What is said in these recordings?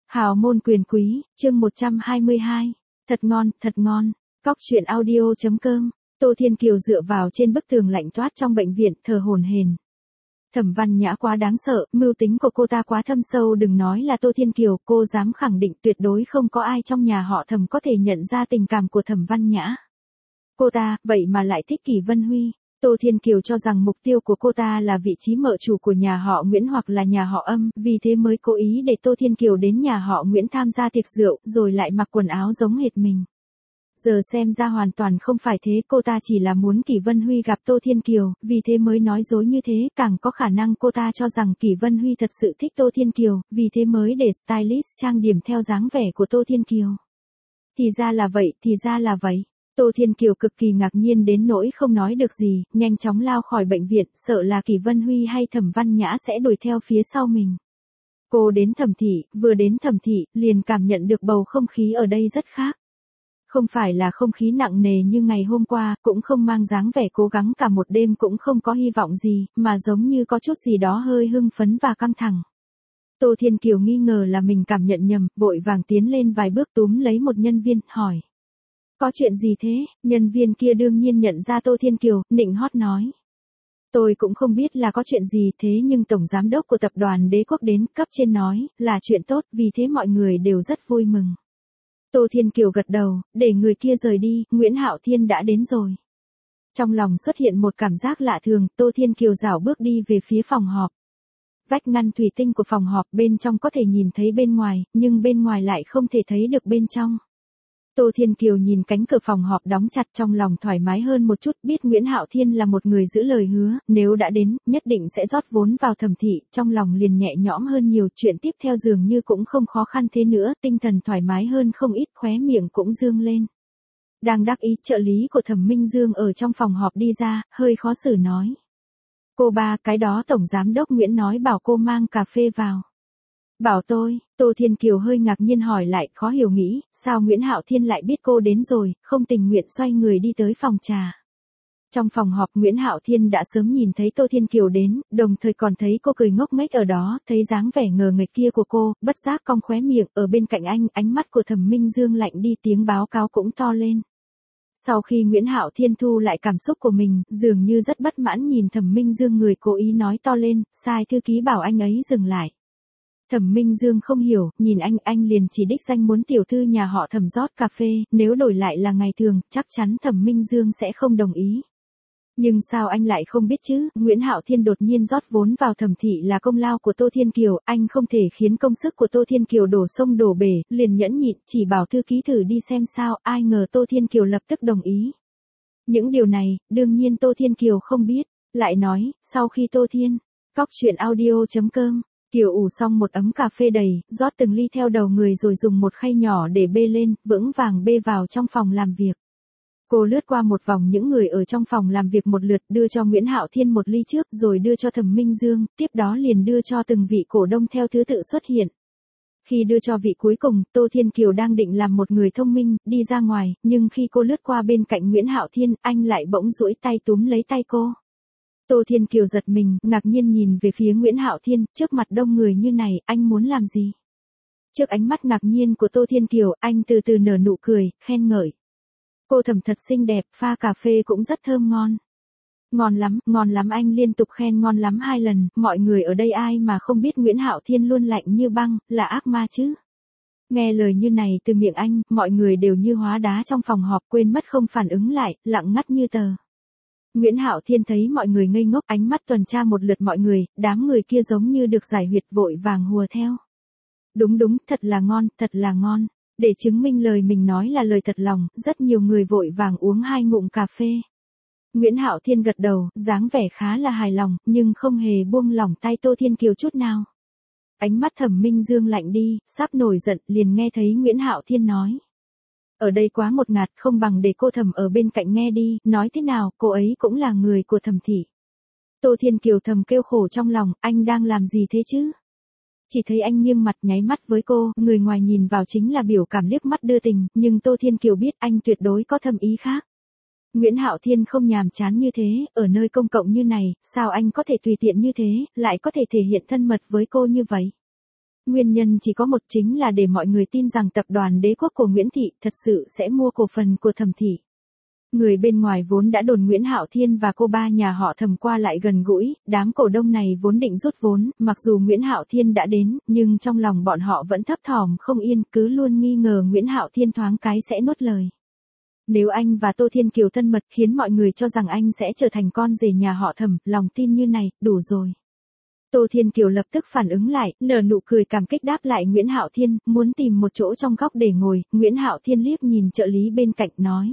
Hào môn quyền quý, chương 122. Thật ngon, thật ngon. Cóc truyện audio.com. Tô Thiên Kiều dựa vào trên bức tường lạnh toát trong bệnh viện, thở hổn hển. Thẩm Văn Nhã quá đáng sợ, mưu tính của cô ta quá thâm sâu, đừng nói là Tô Thiên Kiều, cô dám khẳng định tuyệt đối không có ai trong nhà họ Thẩm có thể nhận ra tình cảm của Thẩm Văn Nhã. Cô ta, vậy mà lại thích Kỷ Vân Huy. Tô Thiên Kiều cho rằng mục tiêu của cô ta là vị trí mợ chủ của nhà họ Nguyễn hoặc là nhà họ Âm, vì thế mới cố ý để Tô Thiên Kiều đến nhà họ Nguyễn tham gia tiệc rượu, rồi lại mặc quần áo giống hệt mình. Giờ xem ra hoàn toàn không phải thế, cô ta chỉ là muốn Kỷ Vân Huy gặp Tô Thiên Kiều, vì thế mới nói dối như thế, càng có khả năng cô ta cho rằng Kỷ Vân Huy thật sự thích Tô Thiên Kiều, vì thế mới để stylist trang điểm theo dáng vẻ của Tô Thiên Kiều. Thì ra là vậy, thì ra là vậy. Tô Thiên Kiều cực kỳ ngạc nhiên đến nỗi không nói được gì, nhanh chóng lao khỏi bệnh viện, sợ là Kỷ Vân Huy hay Thẩm Văn Nhã sẽ đuổi theo phía sau mình. Cô đến Thẩm thị, vừa đến Thẩm thị, liền cảm nhận được bầu không khí ở đây rất khác. Không phải là không khí nặng nề như ngày hôm qua, cũng không mang dáng vẻ cố gắng cả một đêm cũng không có hy vọng gì, mà giống như có chút gì đó hơi hưng phấn và căng thẳng. Tô Thiên Kiều nghi ngờ là mình cảm nhận nhầm, vội vàng tiến lên vài bước túm lấy một nhân viên, hỏi. Có chuyện gì thế? Nhân viên kia đương nhiên nhận ra Tô Thiên Kiều, nịnh hót nói. Tôi cũng không biết là có chuyện gì thế nhưng Tổng Giám đốc của tập đoàn Đế Quốc đến, cấp trên nói, là chuyện tốt, vì thế mọi người đều rất vui mừng. Tô Thiên Kiều gật đầu, để người kia rời đi, Nguyễn Hạo Thiên đã đến rồi. Trong lòng xuất hiện một cảm giác lạ thường, Tô Thiên Kiều rảo bước đi về phía phòng họp. Vách ngăn thủy tinh của phòng họp bên trong có thể nhìn thấy bên ngoài, nhưng bên ngoài lại không thể thấy được bên trong. Tô Thiên Kiều nhìn cánh cửa phòng họp đóng chặt, trong lòng thoải mái hơn một chút, biết Nguyễn Hạo Thiên là một người giữ lời hứa, nếu đã đến, nhất định sẽ rót vốn vào Thẩm thị, trong lòng liền nhẹ nhõm hơn nhiều, chuyện tiếp theo dường như cũng không khó khăn thế nữa, tinh thần thoải mái hơn không ít, khóe miệng cũng dương lên. Đang đắc ý, trợ lý của Thẩm Minh Dương ở trong phòng họp đi ra, hơi khó xử nói. Cô ba, cái đó Tổng Giám đốc Nguyễn nói bảo cô mang cà phê vào. Bảo tôi, Tô Thiên Kiều hơi ngạc nhiên hỏi lại, khó hiểu nghĩ, sao Nguyễn Hạo Thiên lại biết cô đến rồi, không tình nguyện xoay người đi tới phòng trà. Trong phòng họp Nguyễn Hạo Thiên đã sớm nhìn thấy Tô Thiên Kiều đến, đồng thời còn thấy cô cười ngốc nghếch ở đó, thấy dáng vẻ ngờ nghệch kia của cô, bất giác cong khóe miệng, ở bên cạnh anh, ánh mắt của Thẩm Minh Dương lạnh đi, tiếng báo cáo cũng to lên. Sau khi Nguyễn Hạo Thiên thu lại cảm xúc của mình, dường như rất bất mãn nhìn Thẩm Minh Dương, người cố ý nói to lên, sai thư ký bảo anh ấy dừng lại. Thẩm Minh Dương không hiểu, nhìn anh liền chỉ đích danh muốn tiểu thư nhà họ Thẩm rót cà phê, nếu đổi lại là ngày thường, chắc chắn Thẩm Minh Dương sẽ không đồng ý. Nhưng sao anh lại không biết chứ, Nguyễn Hạo Thiên đột nhiên rót vốn vào Thẩm thị là công lao của Tô Thiên Kiều, anh không thể khiến công sức của Tô Thiên Kiều đổ sông đổ bể, liền nhẫn nhịn, chỉ bảo thư ký thử đi xem sao, ai ngờ Tô Thiên Kiều lập tức đồng ý. Những điều này, đương nhiên Tô Thiên Kiều không biết, lại nói, sau khi Tô Thiên, Cóc truyện audio.com. Kiều ủ xong một ấm cà phê đầy, rót từng ly theo đầu người rồi dùng một khay nhỏ để bê lên, vững vàng bê vào trong phòng làm việc. Cô lướt qua một vòng những người ở trong phòng làm việc một lượt, đưa cho Nguyễn Hạo Thiên một ly trước, rồi đưa cho Thẩm Minh Dương, tiếp đó liền đưa cho từng vị cổ đông theo thứ tự xuất hiện. Khi đưa cho vị cuối cùng, Tô Thiên Kiều đang định làm một người thông minh, đi ra ngoài, nhưng khi cô lướt qua bên cạnh Nguyễn Hạo Thiên, anh lại bỗng duỗi tay túm lấy tay cô. Tô Thiên Kiều giật mình, ngạc nhiên nhìn về phía Nguyễn Hạo Thiên, trước mặt đông người như này, anh muốn làm gì? Trước ánh mắt ngạc nhiên của Tô Thiên Kiều, anh từ từ nở nụ cười, khen ngợi. Cô Thẩm thật xinh đẹp, pha cà phê cũng rất thơm ngon. Ngon lắm anh liên tục khen ngon lắm 2 lần, mọi người ở đây ai mà không biết Nguyễn Hạo Thiên luôn lạnh như băng, là ác ma chứ? Nghe lời như này từ miệng anh, mọi người đều như hóa đá trong phòng họp, quên mất không phản ứng lại, lặng ngắt như tờ. Nguyễn Hạo Thiên thấy mọi người ngây ngốc, ánh mắt tuần tra một lượt mọi người, đám người kia giống như được giải huyệt, vội vàng hùa theo. Đúng, thật là ngon, thật là ngon. Để chứng minh lời mình nói là lời thật lòng, rất nhiều người vội vàng uống 2 ngụm cà phê. Nguyễn Hạo Thiên gật đầu, dáng vẻ khá là hài lòng, nhưng không hề buông lỏng tay Tô Thiên Kiều chút nào. Ánh mắt Thẩm Minh Dương lạnh đi, sắp nổi giận, liền nghe thấy Nguyễn Hạo Thiên nói. Ở đây quá ngột ngạt, không bằng để cô Thẩm ở bên cạnh nghe đi, nói thế nào, cô ấy cũng là người của Thẩm thị. Tô Thiên Kiều thầm kêu khổ trong lòng, anh đang làm gì thế chứ? Chỉ thấy anh nghiêng mặt nháy mắt với cô, người ngoài nhìn vào chính là biểu cảm liếc mắt đưa tình, nhưng Tô Thiên Kiều biết anh tuyệt đối có thâm ý khác. Nguyễn Hạo Thiên không nhàm chán như thế, ở nơi công cộng như này, sao anh có thể tùy tiện như thế, lại có thể thể hiện thân mật với cô như vậy? Nguyên nhân chỉ có một, chính là để mọi người tin rằng tập đoàn Đế quốc của Nguyễn Thị thật sự sẽ mua cổ phần của Thẩm thị. Người bên ngoài vốn đã đồn Nguyễn Hạo Thiên và cô ba nhà họ Thẩm qua lại gần gũi, đám cổ đông này vốn định rút vốn, mặc dù Nguyễn Hạo Thiên đã đến, nhưng trong lòng bọn họ vẫn thấp thỏm không yên, cứ luôn nghi ngờ Nguyễn Hạo Thiên thoáng cái sẽ nuốt lời. Nếu anh và Tô Thiên Kiều thân mật khiến mọi người cho rằng anh sẽ trở thành con rể nhà họ Thẩm, lòng tin như này, đủ rồi. Tô Thiên Kiều lập tức phản ứng lại, nở nụ cười cảm kích đáp lại Nguyễn Hạo Thiên, muốn tìm một chỗ trong góc để ngồi. Nguyễn Hạo Thiên liếc nhìn trợ lý bên cạnh nói.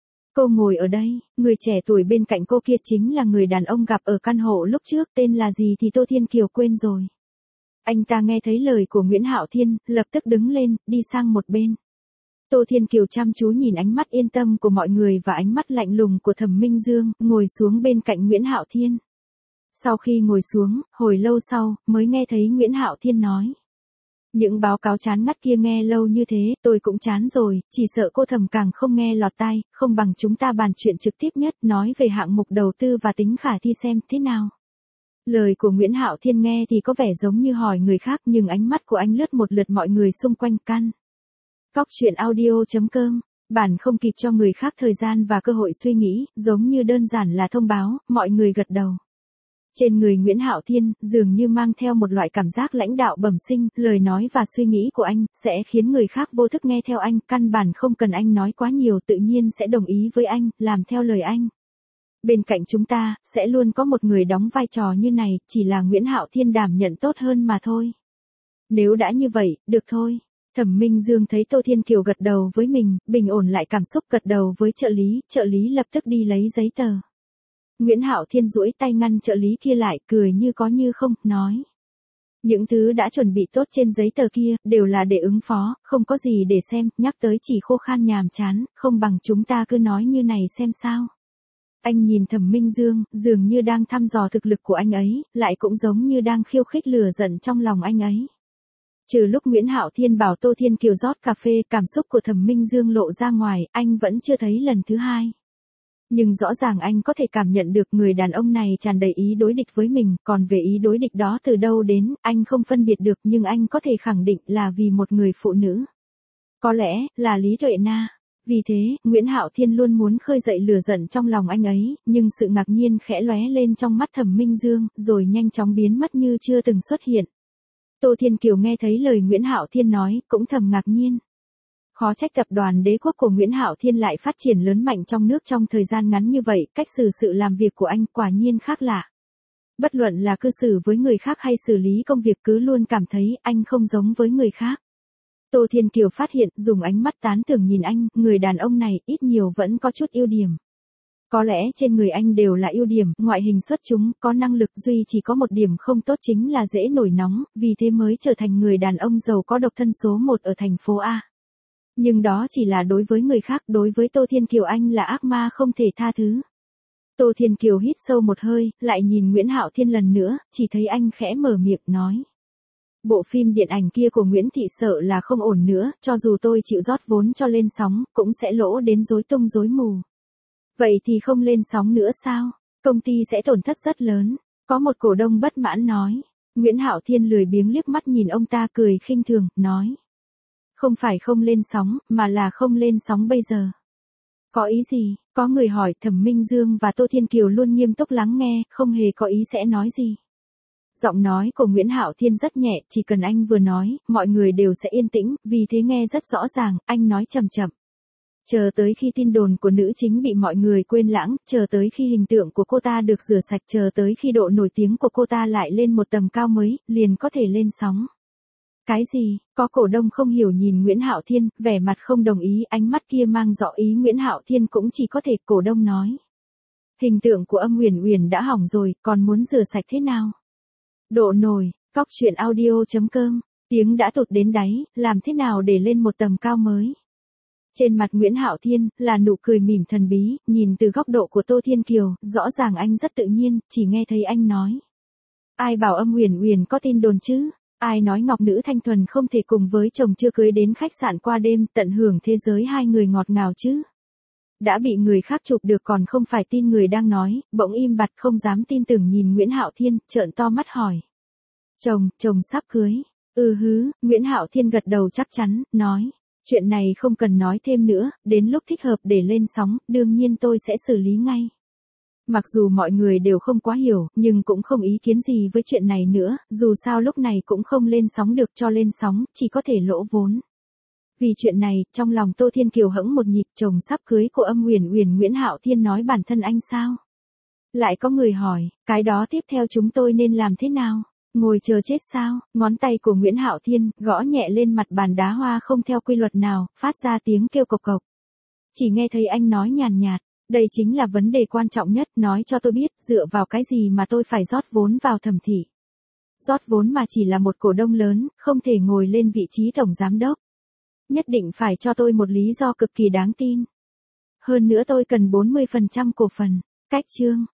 Cô ngồi ở đây, người trẻ tuổi bên cạnh cô kia chính là người đàn ông gặp ở căn hộ lúc trước, tên là gì thì Tô Thiên Kiều quên rồi. Anh ta nghe thấy lời của Nguyễn Hạo Thiên, lập tức đứng lên, đi sang một bên. Tô Thiên Kiều chăm chú nhìn ánh mắt yên tâm của mọi người và ánh mắt lạnh lùng của Thẩm Minh Dương, ngồi xuống bên cạnh Nguyễn Hạo Thiên. Sau khi ngồi xuống, hồi lâu sau, mới nghe thấy Nguyễn Hạo Thiên nói. Những báo cáo chán ngắt kia nghe lâu như thế, tôi cũng chán rồi, chỉ sợ cô Thẩm càng không nghe lọt tai, không bằng chúng ta bàn chuyện trực tiếp nhất, nói về hạng mục đầu tư và tính khả thi xem thế nào. Lời của Nguyễn Hạo Thiên nghe thì có vẻ giống như hỏi người khác, nhưng ánh mắt của anh lướt một lượt mọi người xung quanh căn. Cóc truyện audio.com, bản không kịp cho người khác thời gian và cơ hội suy nghĩ, giống như đơn giản là thông báo, mọi người gật đầu. Trên người Nguyễn Hạo Thiên, dường như mang theo một loại cảm giác lãnh đạo bẩm sinh, lời nói và suy nghĩ của anh, sẽ khiến người khác vô thức nghe theo anh, căn bản không cần anh nói quá nhiều tự nhiên sẽ đồng ý với anh, làm theo lời anh. Bên cạnh chúng ta, sẽ luôn có một người đóng vai trò như này, chỉ là Nguyễn Hạo Thiên đảm nhận tốt hơn mà thôi. Nếu đã như vậy, được thôi. Thẩm Minh Dương thấy Tô Thiên Kiều gật đầu với mình, bình ổn lại cảm xúc gật đầu với trợ lý lập tức đi lấy giấy tờ. Nguyễn Hạo Thiên duỗi tay ngăn trợ lý kia lại, cười như có như không, nói. Những thứ đã chuẩn bị tốt trên giấy tờ kia, đều là để ứng phó, không có gì để xem, nhắc tới chỉ khô khan nhàm chán, không bằng chúng ta cứ nói như này xem sao. Anh nhìn Thẩm Minh Dương, dường như đang thăm dò thực lực của anh ấy, lại cũng giống như đang khiêu khích lửa giận trong lòng anh ấy. Trừ lúc Nguyễn Hạo Thiên bảo Tô Thiên Kiều rót cà phê, cảm xúc của Thẩm Minh Dương lộ ra ngoài, anh vẫn chưa thấy lần thứ hai. Nhưng rõ ràng anh có thể cảm nhận được người đàn ông này tràn đầy ý đối địch với mình, còn về ý đối địch đó từ đâu đến, anh không phân biệt được, nhưng anh có thể khẳng định là vì một người phụ nữ. Có lẽ, là Lý Tuệ Na. Vì thế, Nguyễn Hạo Thiên luôn muốn khơi dậy lửa giận trong lòng anh ấy, nhưng sự ngạc nhiên khẽ lóe lên trong mắt Thẩm Minh Dương, rồi nhanh chóng biến mất như chưa từng xuất hiện. Tô Thiên Kiều nghe thấy lời Nguyễn Hạo Thiên nói, cũng thầm ngạc nhiên. Khó trách tập đoàn Đế quốc của Nguyễn Hạo Thiên lại phát triển lớn mạnh trong nước trong thời gian ngắn như vậy, cách xử sự làm việc của anh quả nhiên khác lạ. Bất luận là cư xử với người khác hay xử lý công việc cứ luôn cảm thấy anh không giống với người khác. Tô Thiên Kiều phát hiện, dùng ánh mắt tán thưởng nhìn anh, người đàn ông này ít nhiều vẫn có chút ưu điểm. Có lẽ trên người anh đều là ưu điểm, ngoại hình xuất chúng, có năng lực, duy chỉ có một điểm không tốt chính là dễ nổi nóng, vì thế mới trở thành người đàn ông giàu có độc thân số 1 ở thành phố A. Nhưng đó chỉ là đối với người khác, đối với Tô Thiên Kiều anh là ác ma không thể tha thứ. Tô Thiên Kiều hít sâu một hơi, lại nhìn Nguyễn Hạo Thiên lần nữa, chỉ thấy anh khẽ mở miệng nói. Bộ phim điện ảnh kia của Nguyễn Thị sợ là không ổn nữa, cho dù tôi chịu rót vốn cho lên sóng, cũng sẽ lỗ đến rối tung rối mù. Vậy thì không lên sóng nữa sao? Công ty sẽ tổn thất rất lớn. Có một cổ đông bất mãn nói. Nguyễn Hạo Thiên lười biếng liếc mắt nhìn ông ta cười khinh thường, nói. Không phải không lên sóng, mà là không lên sóng bây giờ. Có ý gì? Có người hỏi. Thẩm Minh Dương và Tô Thiên Kiều luôn nghiêm túc lắng nghe, không hề có ý sẽ nói gì. Giọng nói của Nguyễn Hạo Thiên rất nhẹ, chỉ cần anh vừa nói, mọi người đều sẽ yên tĩnh, vì thế nghe rất rõ ràng, anh nói chậm chậm. Chờ tới khi tin đồn của nữ chính bị mọi người quên lãng, chờ tới khi hình tượng của cô ta được rửa sạch, chờ tới khi độ nổi tiếng của cô ta lại lên một tầm cao mới, liền có thể lên sóng. Cái gì? Có cổ đông không hiểu nhìn Nguyễn Hạo Thiên, vẻ mặt không đồng ý, ánh mắt kia mang rõ ý Nguyễn Hạo Thiên cũng chỉ có thể, cổ đông nói. Hình tượng của Âm Uyển Uyển đã hỏng rồi, còn muốn rửa sạch thế nào? Độ nổi, cóc truyện audio.com, tiếng đã tụt đến đáy, làm thế nào để lên một tầm cao mới? Trên mặt Nguyễn Hạo Thiên, là nụ cười mỉm thần bí, nhìn từ góc độ của Tô Thiên Kiều, rõ ràng anh rất tự nhiên, chỉ nghe thấy anh nói. Ai bảo Âm Uyển Uyển có tin đồn chứ? Ai nói ngọc nữ thanh thuần không thể cùng với chồng chưa cưới đến khách sạn qua đêm, tận hưởng thế giới hai người ngọt ngào chứ? Đã bị người khác chụp được còn không phải tin người đang nói, bỗng im bặt không dám tin tưởng nhìn Nguyễn Hạo Thiên, trợn to mắt hỏi. Chồng sắp cưới. Nguyễn Hạo Thiên gật đầu chắc chắn, nói. Chuyện này không cần nói thêm nữa, đến lúc thích hợp để lên sóng, đương nhiên tôi sẽ xử lý ngay. Mặc dù mọi người đều không quá hiểu, nhưng cũng không ý kiến gì với chuyện này nữa, dù sao lúc này cũng không lên sóng được cho lên sóng, chỉ có thể lỗ vốn. Vì chuyện này, trong lòng Tô Thiên Kiều hững một nhịp, chồng sắp cưới của Âm Uyển Uyển Nguyễn Hạo Thiên nói bản thân anh sao? Lại có người hỏi, cái đó tiếp theo chúng tôi nên làm thế nào? Ngồi chờ chết sao? Ngón tay của Nguyễn Hạo Thiên gõ nhẹ lên mặt bàn đá hoa không theo quy luật nào, phát ra tiếng kêu cộc cộc. Chỉ nghe thấy anh nói nhàn nhạt, đây chính là vấn đề quan trọng nhất, nói cho tôi biết, dựa vào cái gì mà tôi phải rót vốn vào Thẩm thị. Rót vốn mà chỉ là một cổ đông lớn, không thể ngồi lên vị trí tổng giám đốc. Nhất định phải cho tôi một lý do cực kỳ đáng tin. Hơn nữa tôi cần 40% cổ phần. Cách chương